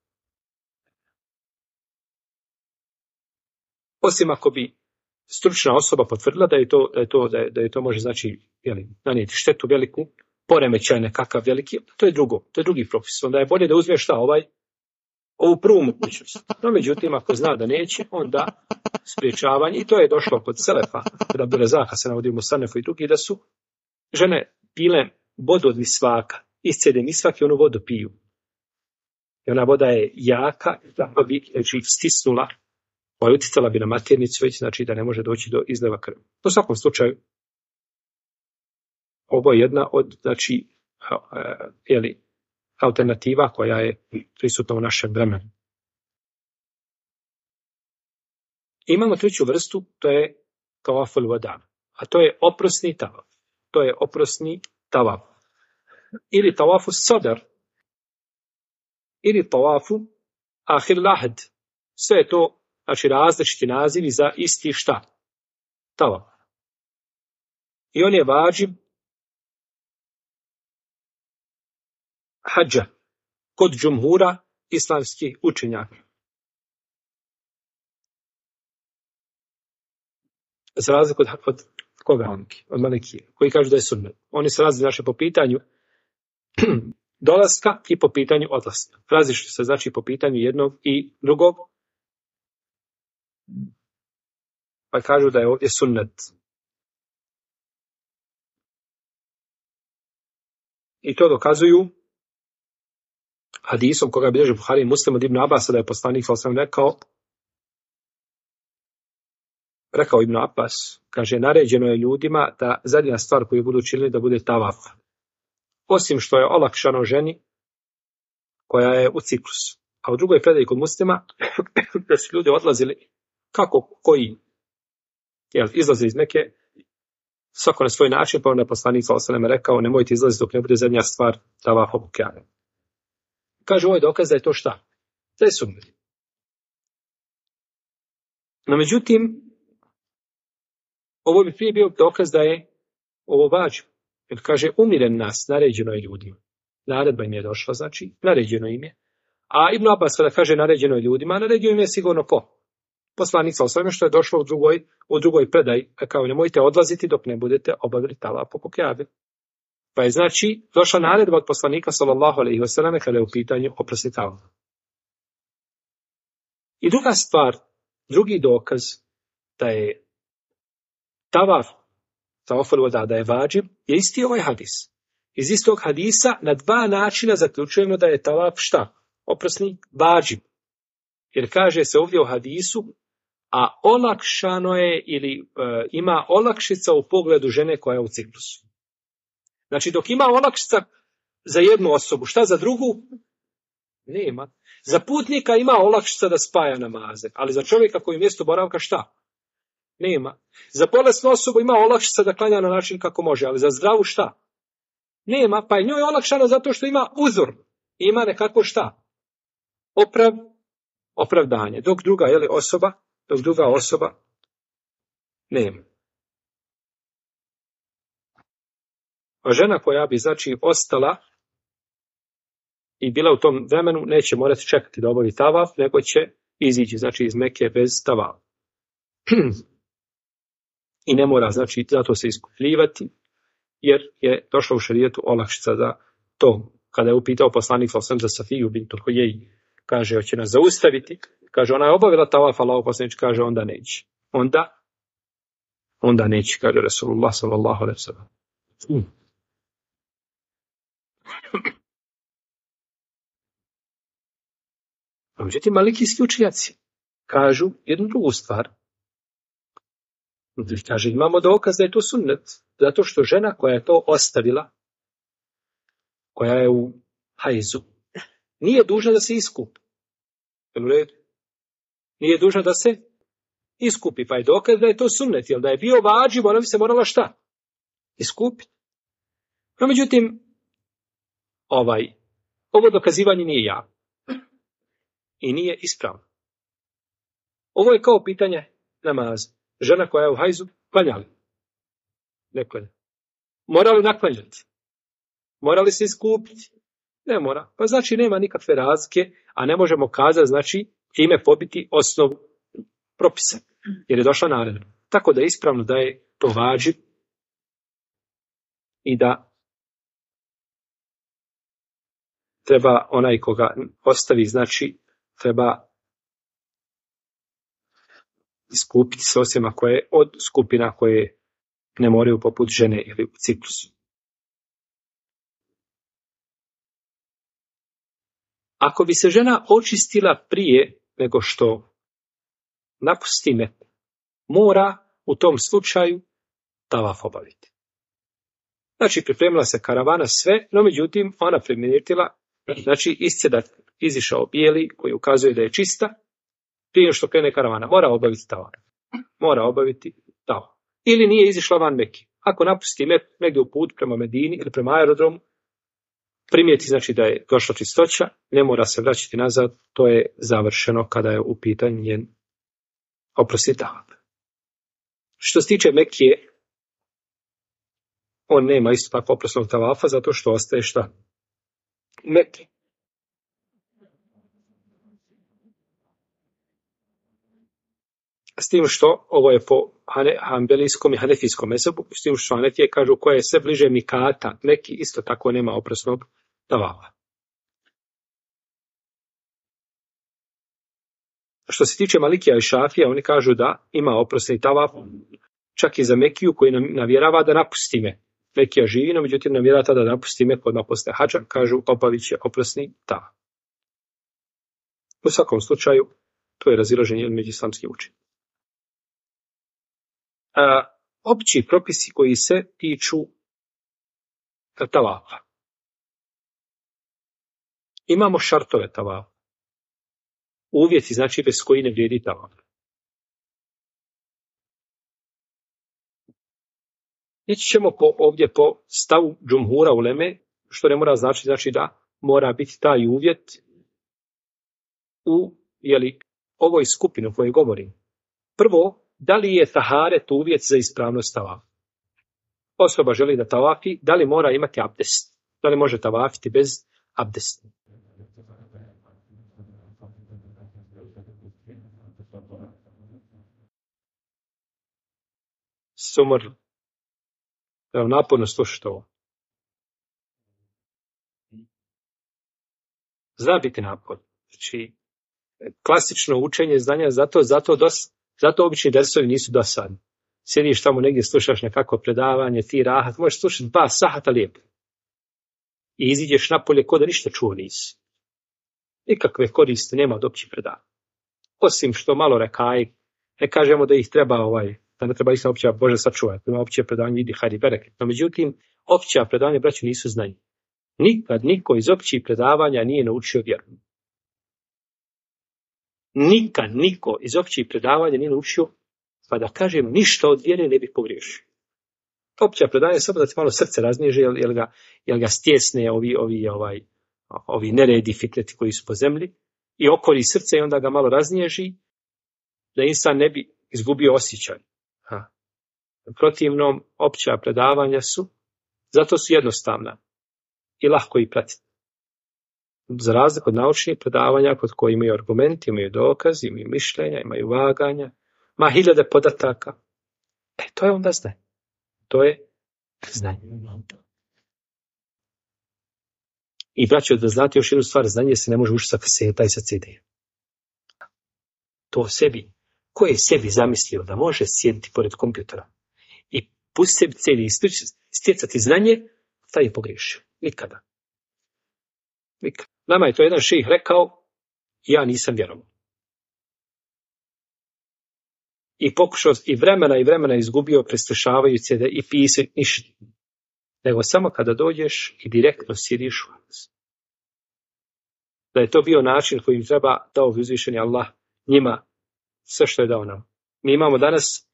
Osim ako bi stručna osoba potvrdila da je to može znači nanijeti štetu veliku, poremećaj nekakav veliki, to je drugi propis. Onda je bolje da uzmeš ovu prvu mogućnost. No, međutim, ako zna da neće, onda spriječavanje, i to je došlo kod Selefa, kada bi Rezaka se navodi u Musanefu i drugi, da su žene pile vodu od misvaka, iscede misvak i onu vodu piju. I ona voda je jaka, tako bi stisnula, uticala bi na maternicu, već znači da ne može doći do izljeva krvi. U svakom slučaju, ovo je jedna od, znači, alternativa koja je prisutna u našem vremenu. Imamo treću vrstu, to je tavaful vada, a to je oprosni tavaf. To je oprosni tavaf. Ili tavafu sadar, ili tavafu ahir lahd. Sve je to, znači, različiti nazivi za isti šta? Tavaf. I on je vađib hadža kod džumhura islamskih učenjaka. Za razliku od koga? Od Malikije, koji kažu da je sunnet. Oni se različni znači po pitanju dolaska i po pitanju odlaska. Različni se znači po pitanju jednog i drugog. Pa kažu da je ovdje sunnet. I to dokazuju hadisom koga bilježi Buhari i Muslim od Ibn Abasa, da je poslanik sallallahu alejhi ve sellem rekao: rekao Ibn Abbas, kaže, naređeno je ljudima da zadnja stvar koju budu činili da bude tavaf. Osim što je olakšano ženi koja je u ciklusu. A u drugoj predaji kod Muslima da su ljudi odlazili kako koji izlaze iz Mekke svako na svoj način, pa onda poslanik sallallahu alejhi ve sellem rekao nemojte izlaziti dok ne bude zadnja stvar tavaf oko Kjabe. Kaže ovo je dokaz da je to šta? Da je sunnet. No međutim, ovo bi prije bio dokaz da je ovo vađib. Jer kaže umiren nas, naređeno je ljudima. Naredba im je došla, znači naređeno im je. A Ibn Abbas kada kaže naređeno je ljudima, naređeno im je sigurno ko? Poslanik sallallahu alejhi ve sellem što je došlo u drugoj predaji, kao nemojte odlaziti dok ne budete obavili tavaf oko Kjabe. Pa je znači došla naredba od poslanika sallallahu alejhi ve sellem kada je u pitanju oprosti tavaf. I druga stvar, drugi dokaz da je tavaf da je vađib, je isti ovaj hadis. Iz istog hadisa na dva načina zaključujemo da je tavaf šta? Oprosni vađib. Jer kaže se ovdje u hadisu, a olakšano je ili ima olakšica u pogledu žene koja je u ciklusu. Znači dok ima olakšica za jednu osobu, šta za drugu? Nema. Za putnika ima olakšica da spaja namaze, ali za čovjeka koji mjesto boravka šta? Nema. Za bolesnu osobu ima olakšica da klanja na način kako može, ali za zdravu šta? Nema, pa je njoj olakšano zato što ima uzor. Ima nekako šta? Opravdanje. Dok druga osoba nema. A žena koja bi znači ostala i bila u tom vremenu neće morati čekati da obavi tavaf, nego će izići znači iz Mekke bez tavafa. I ne mora znači zato se iskupljivati, jer je došla u šerijetu olakšica za to. Kada je upitao poslanik sallallahu alejhi ve sellem za Safiju bintu Huyej, kaže hoće nas zaustaviti, kaže ona je obavila tavaf, Allahov poslanik kaže onda neće. Onda neće, kaže Resulullah sallallahu alejhi ve sellem. Međutim, malikijski učenjaci kažu jednu drugu stvar. Kaže, imamo dokaz da je to sunnet, zato što žena koja je to ostavila, koja je u hajzu, nije dužna da se iskupi. Nije dužna da se iskupi, pa je dokaz da je to sunnet, jer da je bio vađib, ona bi se morala šta? Iskupiti. No, međutim, ovo dokazivanje nije javno. I nije ispravno. Ovo je kao pitanje namaza. Žena koja je u hajzu, klanja li? Ne klanja. Mora li naklanjati? Mora li se iskupiti? Ne mora. Pa znači nema nikakve razlike, a ne možemo kazati, znači, time pobiti osnovu propisa. Jer je došla naredba. Tako da je ispravno da je to vađib i da treba onaj koga ostavi, znači, treba iskupiti se osim ako je od skupina koje ne moraju poput žene ili u ciklusu. Ako bi se žena očistila prije nego što napusti Meku, mora u tom slučaju tavaf obaviti. Znači pripremila se karavana sve, no međutim ona primijetila, znači iscedak izišao bijeli koji ukazuje da je čista, prije što krene karavana, mora obaviti tavaf. Mora obaviti tavaf. Ili nije izišla van Mekke. Ako napusti Meku negdje u put prema Medini ili prema aerodromu, primijeti znači da je došla čistoća, ne mora se vraćati nazad, to je završeno kada je u pitanju njen oprosti tavaf. Što se tiče Mekije, on nema isto tako oprosnog tavafa, zato što ostaje šta? Mekke. S tim što, ovo je po hanbelijskom i hanefijskom mezhebu, s tim što Hanefije kažu koja je sve bliže mikata, neki isto tako nema oprosnog tavafa. Što se tiče Malikija i Šafija, oni kažu da ima oprosni tavaf, čak i za Mekiju koji navjerava da napusti me. Mekija živi, no međutim navjerava tada da napusti me kod posle hadža, kažu obavit će oprosni tavaf. U svakom slučaju, to je razilaženje među islamskim učenjima. opći propisi koji se tiču tavafa. Imamo šartove tavafa. Uvjeti, znači bez koji ne vrijedi tavaf. Ići ćemo ovdje po stavu džumhura uleme, što ne mora znači da mora biti taj uvjet u ovoj skupini o kojoj govorim. Prvo, da li je taharet uvjet za ispravnost tavafa? Osoba želi da tavafi, da li mora imati abdest? Da li može tavafiti bez abdesta? Sumrli. Evo, naporno slušati ovo. Zna biti napor. Znači, klasično učenje znanja, zato obični dersovi nisu dosadni. Sjediš tamo negdje, slušaš nekako predavanje, ti rahat, možeš slušati 2 sata lijepo. I iziđeš napolje ko da ništa čuo nisi. Nikakve koriste nema od općih predavanja. Osim što malo rekaji, ne kažemo da ih treba da ne treba istina opća, Bože sačuvaj, ima opće predavanje, idi, hajdi, bereket. No, međutim, opća predavanja, braću, nisu znanje. Nikad niko iz općih predavanja nije naučio vjeru. Nikad niko iz općih predavanja nije naučio, pa da kažem, ništa od vjere ne bi pogriješio. Opća predavanja je samo da ti malo srce raznježe, jel ga stjesne ovi neredi, fitneti koji su po zemlji, i okori srce i onda ga malo raznježi, da insan ne bi izgubio osjećaj. Protivnom, opća predavanja zato su jednostavna i lako ih pratiti. Za razliku od naučnih predavanja kod koji imaju argumenti, imaju dokazi, imaju mišljenja, imaju vaganja, ima 1000 podataka. To je onda znanje. To je znanje. I braćo, da znate još jednu stvar, znanje se ne može učiti sa kaseta i sa CD. To sebi. Ko je sebi zamislio da može sjediti pored kompjutera i pustiti sebi CD i stjecati znanje, taj je pogriješio. Nikada. Nama je to jedan šejh rekao, ja nisam vjerovao. I pokušao i vremena izgubio preslušavajući CD i pisati ništa. Nego samo kada dođeš i direktno sjediš u vas. Da je to bio način kojim treba dao uzvišeni Allah njima sve što je dao nam. Mi imamo danas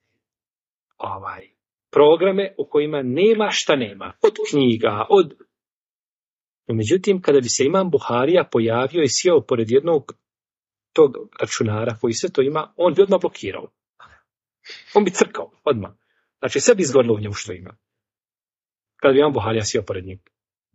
programe u kojima nema šta nema. Od knjiga, Međutim, kada bi se imam Buharija pojavio i sjeo pored jednog tog računara koji sve to ima, on bi odmah blokirao. On bi crkao odmah. Znači, sve bi izgorilo u njemu što ima. Kada bi imam Buharija sjeo pored njega.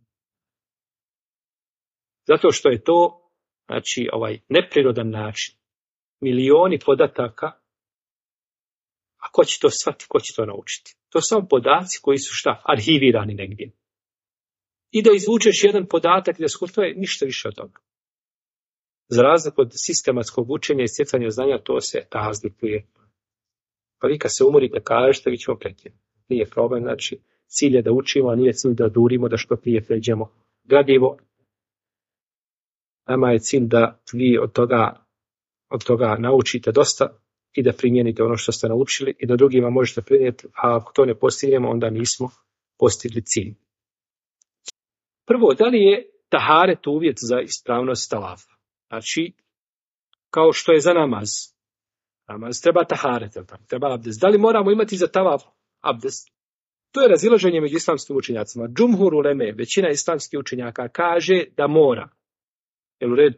Zato što je to, znači, neprirodan način. Milioni podataka, a ko će to shvatiti, ko će to naučiti? To su samo podaci koji su arhivirani negdje. I da izvučeš jedan podatak i da to je ništa više od toga. Za razliku od sistematskog učenja i stjecanja znanja, to se razlikuje. Pa vi kad se umorite, kažete, vi ćemo prekinuti. Nije problem, znači, cilj je da učimo, a nije cilj da durimo, da što prije pređemo gradivo. Nama je cilj da vi od toga naučite dosta i da primijenite ono što ste naučili i da drugima možete prenijeti, a ako to ne postignemo, onda nismo postigli cilj. Prvo, da li je taharet uvjet za ispravnost tavafa? Znači, kao što je za namaz. Namaz treba taharet, treba abdest. Da li moramo imati za tavaf abdest? To je razilaženje među islamskim učenjacima. Džumhur uleme, većina islamskih učenjaka, kaže da mora. Jel u redu?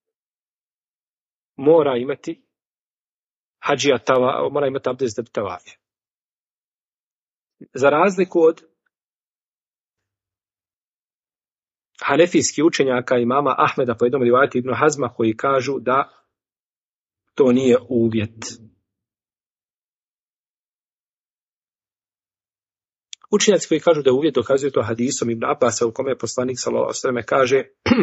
Mora imati hadžija mora imati abdest da bi tavafio. Za razliku od hanefijskih učenjaka imama Ahmeda po jednom rivajetu Ibn Hazma koji kažu da to nije uvjet. Učenjaci koji kažu da je uvjet dokazuju to hadisom Ibn Abasa u kome je poslanik sallallahu alejhi ve sellem kaže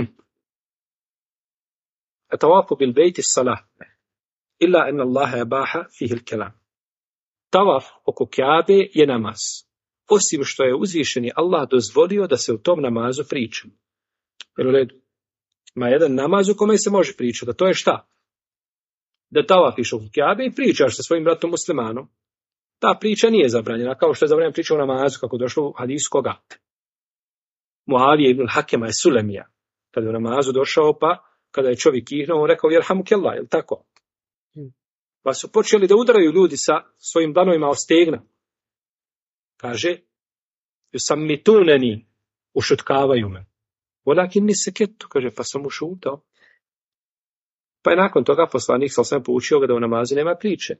Tavafu bil bejti salah illa en Allaha abaha fihi al-kalam. Tavaf oko Kjabe je namaz. Osim što je uzvišeni Allah dozvolio da se u tom namazu priča. Jer u redu, ima jedan namaz u kome se može pričati, da to je šta? Da tavafiš oko Kjabe i pričaš sa svojim bratom muslimanom. ta priča nije zabranjena, kao što je zabranjena priča o namazu, kako došlo u hadisu koga? Muavije ibn Hakema je Sulemija. Kada je u namazu došao, pa kada je čovjek ihnuo, on rekao, jerhamukellah, je li tako? Pa su počeli da udaraju ljudi sa svojim dlanovima o stegna. Kaže, yusammitunani, ušutkavaju me. Walakin ni seketu, kaže, pa sam ušutao. Pa je nakon toga poslanik sam poučio ga da u namazu nema priče.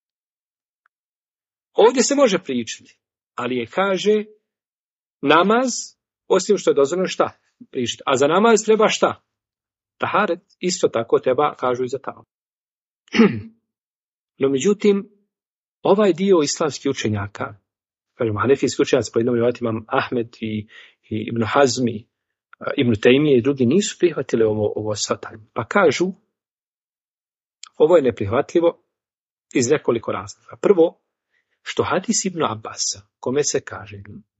Ovdje se može pričati, ali je, kaže, namaz, osim što je dozvoljeno šta? Pričati. A za namaz treba šta? Taharet, isto tako treba, kažu i za tamo. No, međutim, ovaj dio islamskih učenjaka, kažemo, hanefijski učenjaci, po jednom rivati imam Ahmed i Ibn Hazmi, Ibn Tejmije i drugi nisu prihvatili ovo shvatanje. Pa kažu, ovo je neprihvatljivo iz nekoliko razloga. Prvo, što hadis Ibn Abbasa, kome se kaže,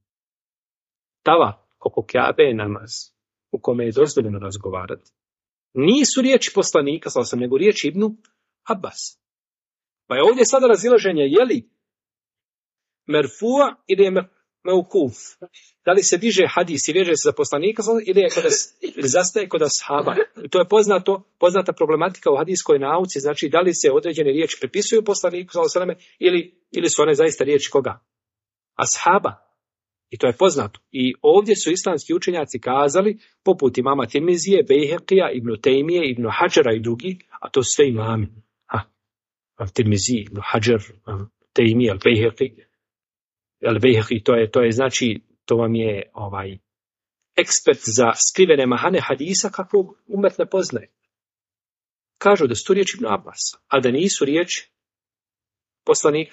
tava oko Kjabe je namaz, u kome je dozvoljeno razgovarati, nisu riječi poslanika, nego riječi Ibn Abbas. Pa je ovdje sada razilaženje, je li merfua ili je meukuf? Da li se diže hadis i veže se za poslanika ili zastaje kod ashaba? To je poznata problematika u hadiskoj nauci, znači da li se određene riječi prepisuju poslaniku ili su one zaista riječi koga? Ashaba. I to je poznato. I ovdje su islamski učenjaci kazali, poput imama Tirmizije, Bejheqija, Ibn Tejmije, Ibn Hadžara i drugi, a to su sve imami. Tirmizije, Ibn Hadžar, Tejmije, Al-Bejheqi, to je znači, to vam je ekspert za skrivene mahane hadisa kakvog umet ne poznaje. Kažu da su to riječi Ibn Abbas, a da nisu riječi poslanika.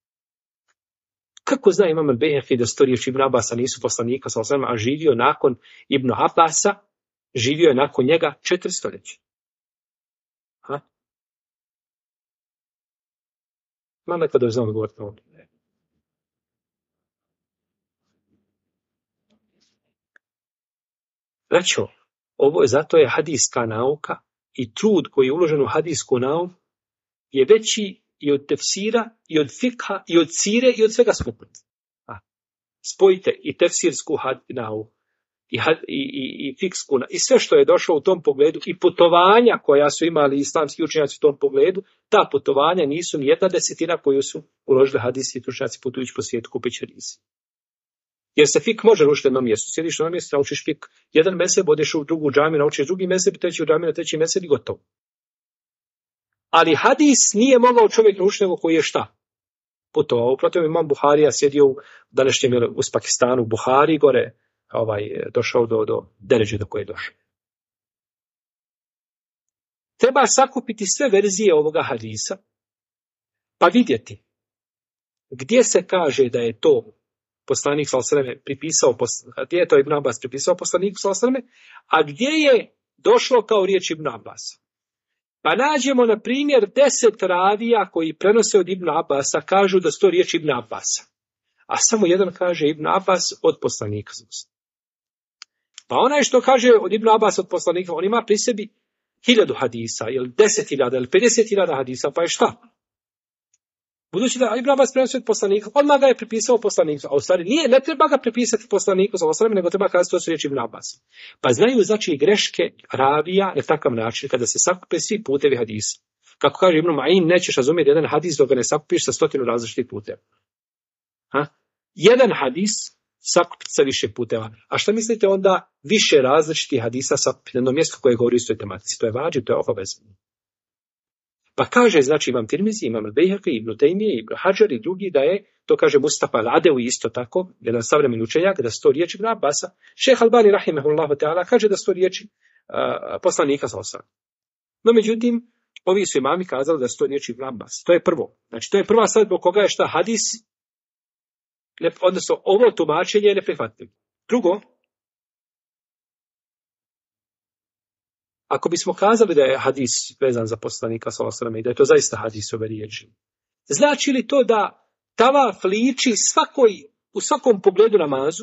Kako zna imam Al-Bejheqi da su to riječi Ibn Abbasa, nisu poslanika, a živio nakon Ibn Abbasa, živio je nakon njega 4 stoljeća. Mam nekada da znam govoriti ovdje. Znači, zato je hadijska nauka i trud koji je uložen u hadijsku nauku je veći i od tefsira, i od fikha, i od sire, i od svega skupno. Spojite i tefsirsku nauku, i fiksku, i sve što je došlo u tom pogledu, i putovanja koja su imali islamski učenjaci u tom pogledu, ta putovanja nisu ni 1/10 koju su uložili hadijski učenjaci putujući po svijetu kupeći hadisi. Jer se fik može rušiti na jednom mjestu. Sjediš na jednom mjestu, naučiš fik jedan mezheb, odeš u drugu džamiju, naučiš drugi mezheb, treći u džamiju, na treći mezheb i gotovo. Ali hadis nije mogao čovjek naučiti nego koji je šta? Putovao. Protiv imam Buharija sjedio u današnjem uz Pakistanu, Buhari gore, došao do deređe do koje je došao. Treba sakupiti sve verzije ovoga hadisa, pa vidjeti gdje se kaže da je to poslanik s.a.v. pripisao, gdje je to Ibn Abbas pripisao poslaniku s.a.v. a gdje je došlo kao riječ Ibn Abbasa. Pa nađemo, na primjer, 10 ravija koji prenose od Ibn Abbasa, kažu da su to riječi Ibn Abbasa. A samo jedan kaže Ibn Abbas od poslanika s.a.v. Pa onaj što kaže od Ibn Abbas od poslanika, on ima pri sebi 1000 hadisa, ili 10.000, ili 50.000 hadisa, pa je šta? Budući da Ibn Abbas prenosi od poslanika, odmah ga je pripisao poslaniku, a u stvari ne treba ga pripisati poslaniku, nego treba kazati to su riječi Ibn Abbas. Pa znaju znači greške ravija na takav način, kada se sakupe svi putevi hadisa. Kako kaže Ibn Ma'in, nećeš razumjeti jedan hadis dok ga ne sakupiš sa 100 različitih puteva. Jedan hadis sakupiti sa više puteva. A šta mislite onda više različitih hadisa sakupiti na jedno mjesto koje govori o istoj tematici? To je vađib, to je obavezno. Pa kaže, znači imam Tirmizi, imam Al-Bejheqi, Ibn Tejmije, Ibn Hadžar i drugi da je, to kaže Mustafa Al-Adevi isto tako, jedan savremeni učenjak, da su to riječi Ibn Abbasa. Šejh Albani rahimehullahu ta'ala kaže da su to riječi poslanika s.a.v. No međutim, ovi su imami kazali da su to riječi Ibn Abbas. To je prvo. Znači to je prva stvar zbog koga je šta hadis, odnosno ovo tumačenje je neprihvatljivo. Drugo, ako bismo kazali da je hadis vezan za poslanika s.a.v. i da je to zaista hadis ove riječi, znači li to da tavaf liči u svakom pogledu namazu?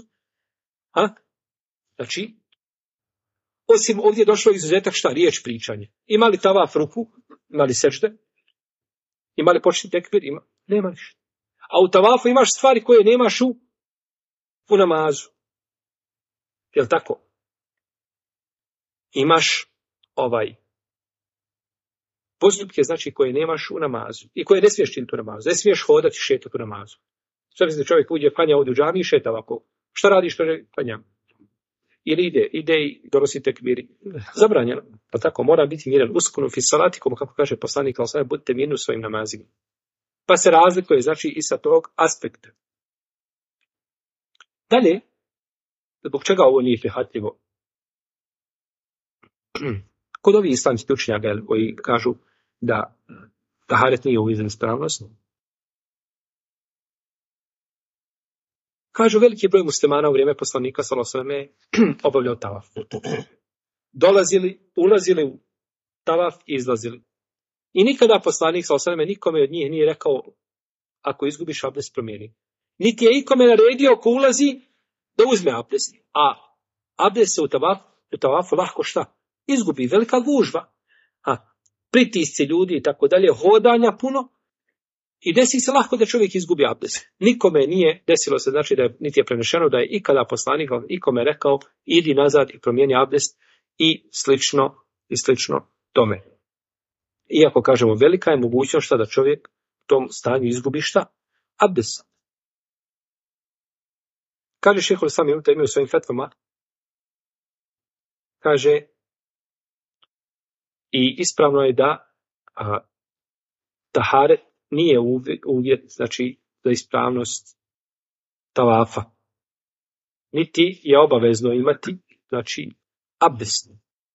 Znači, osim ovdje je došlo izuzetak šta? Riječ pričanje. Ima li tavaf ruku? Ima li sežde? Ima li početni tekbir? Nema ništa. A u tavafu imaš stvari koje nemaš u namazu. Jel' tako? Imaš postupke, znači, koje nemaš u namazu i koje ne smiješ činiti u namazu. Ne smiješ hodati, šetati u namazu. Što misli da čovjek uđe, klanja ovdje u džami i šeta ovako? Šta radi što je klanja? Ili ide i donosi tekbiri. Zabranjeno. Pa tako, mora biti miran. Uskunu fi salatikum, kako kaže poslanik, ali budite mirni u svojim namazima. Pa se razlikuje, znači, i sa tog aspekta. Dalje, zbog čega ovo nije prihvatljivo? Kod ovih islamskih učenjaka koji kažu da taharet nije uvijek ispravnost, kažu veliki broj muslimana u vrijeme poslanika sallallahu alejhi ve selleme obavljao tavaf. Ulazili u tavaf i izlazili. I nikada poslanik sallallahu alejhi ve selleme nikome od njih nije rekao ako izgubiš abdest promijeni. Niti je ikome naredio ko ulazi da uzme abdest. A abdest se u tavafu lahko šta? Izgubi, velika gužva. Pritisci ljudi i tako dalje, hodanja puno. I desi se lahko da čovjek izgubi abdest. Nikome nije desilo se, znači da je, niti je prenešeno da je ikada poslanik ikome rekao idi nazad i promijeni abdest i slično tome. Iako kažemo velika je mogućnost šta da čovjek u tom stanju izgubi šta? Abdest. Kaže šejhul islam Ibn Tejmija u svojim fetvama, kaže i ispravno je da taharet nije uvjet, znači, za ispravnost tavafa. Niti je obavezno imati, znači, abdest.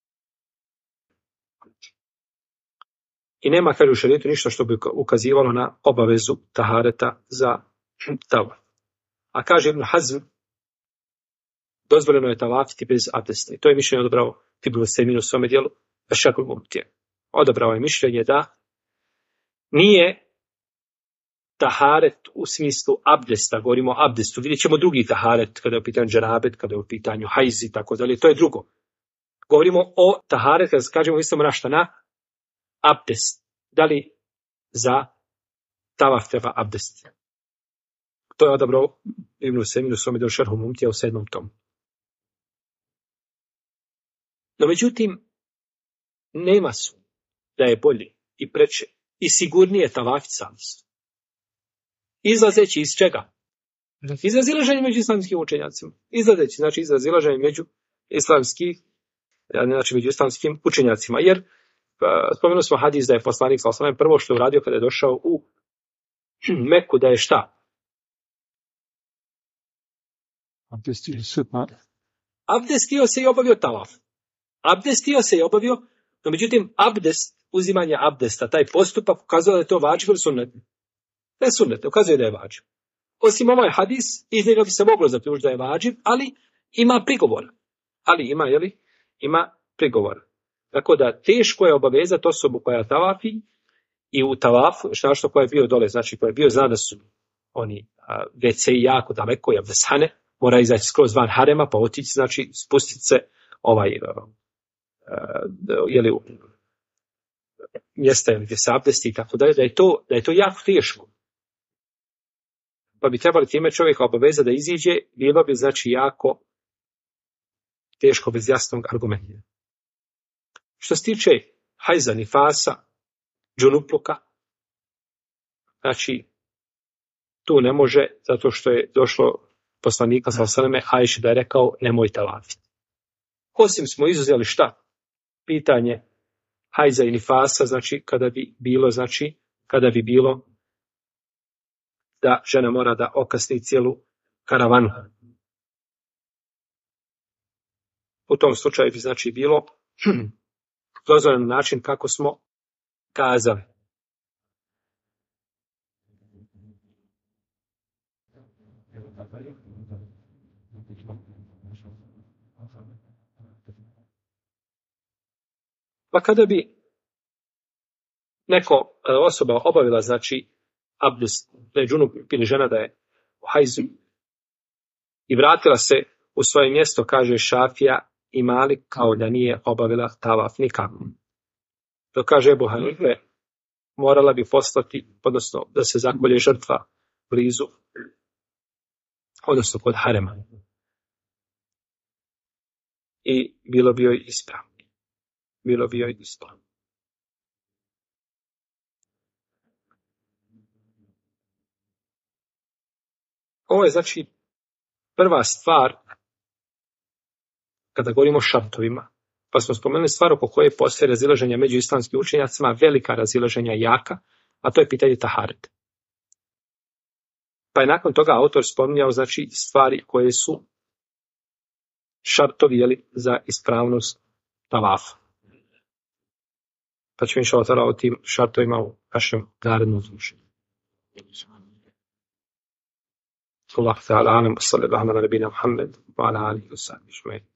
I nema, kaže u šerijetu, ništa što bi ukazivalo na obavezu tahareta za tavaf. A kaže Ibn Hazm, dozvoljeno je tavafiti bez abdesta. I to je mišljenje odabrao Ibn Usejmin u svome dijelu Ešakul Mumtije. Odabrao je mišljenje da nije taharet u smislu abdesta, govorimo o abdestu. Vidjet ćemo drugi taharet, kada je u pitanju džanabet, kada je u pitanju hajzi i tako dalje. To je drugo. Govorimo o taharet, kada kažemo mislimo na šta? Na abdest. Da li za tavaf treba abdest? To je odabrao Ibn Usejmin u svome dijelu Šerhu Mumtija u 7. tomu. No međutim, nema su da je bolje i preče i sigurnije tavafiti sam. Izlazeći iz čega? Iz razilaženja među islamskim učenjacima. Izlazeći, znači iz razilaženja među islamskim učenjacima. Jer spomenuli smo hadis da je poslanik sallallahu alejhi ve sellem prvo što je uradio kada je došao u Meku, da je šta? Abdestio se i obavio tavaf. Abdestio se i obavio, no međutim abdest, uzimanje abdesta, taj postupak ukazuje da je to vađib ili sunnet. Ne sunnet, ukazuje da je vađib. Osim ovaj hadis, iz njega bi se moglo zaključiti da je vađib, ali ima prigovor. Ima prigovor. Tako da teško je obavezati osobu koja tavafi i u tavafu, što koja je bio dole, znači koja je bio zna da su oni WC jako daleko, abdesthane, mora izaći skroz van harema, pa otići, znači spustiti se mjesta gdje se abdesti i tako dalje, da je to jako teško. Pa bi trebali time čovjeka obavezati da iziđe, bilo bi znači jako teško bez jasnog argumenta. Što se tiče hajza, nifasa, džunupluka, znači tu ne može, zato što je došlo poslanika sallallahu alejhi ve selleme Ajši da je rekao nemoj tavafiti. Osim smo izuzeli šta? Pitanje hajza i nifasa, znači kada bi bilo da žena mora da okasni cijelu karavanu. U tom slučaju bi znači bilo dozvoljen način kako smo kazali. Pa kada bi osoba obavila, znači, abdest, da je džunup ili žena da je u hajzu i vratila se u svoje mjesto, kaže Šafija i Malik, kao da nije obavila tavaf nikako. To kaže Ebu Hanife, morala bi poslati, odnosno da se zakolje žrtva blizu, odnosno kod harema. I bilo bi joj ispravno. Bilo bi joj ispravno. Ovo je znači prva stvar kada govorimo o šartovima. Pa smo spomenuli stvar oko koje postoje razilaženja među islamskim učenjacima, velika razilaženja jaka, a to je pitanje tahareta. Pa je nakon toga autor spominjao znači stvari koje su šartovi za ispravnost tavafa. Pa ćemo inšallah o tim šartovima u našem narednom slušanju. Allah ta'ala alam, sallallahu ala nabina Muhammed, wa ala alihi wa sahbihi.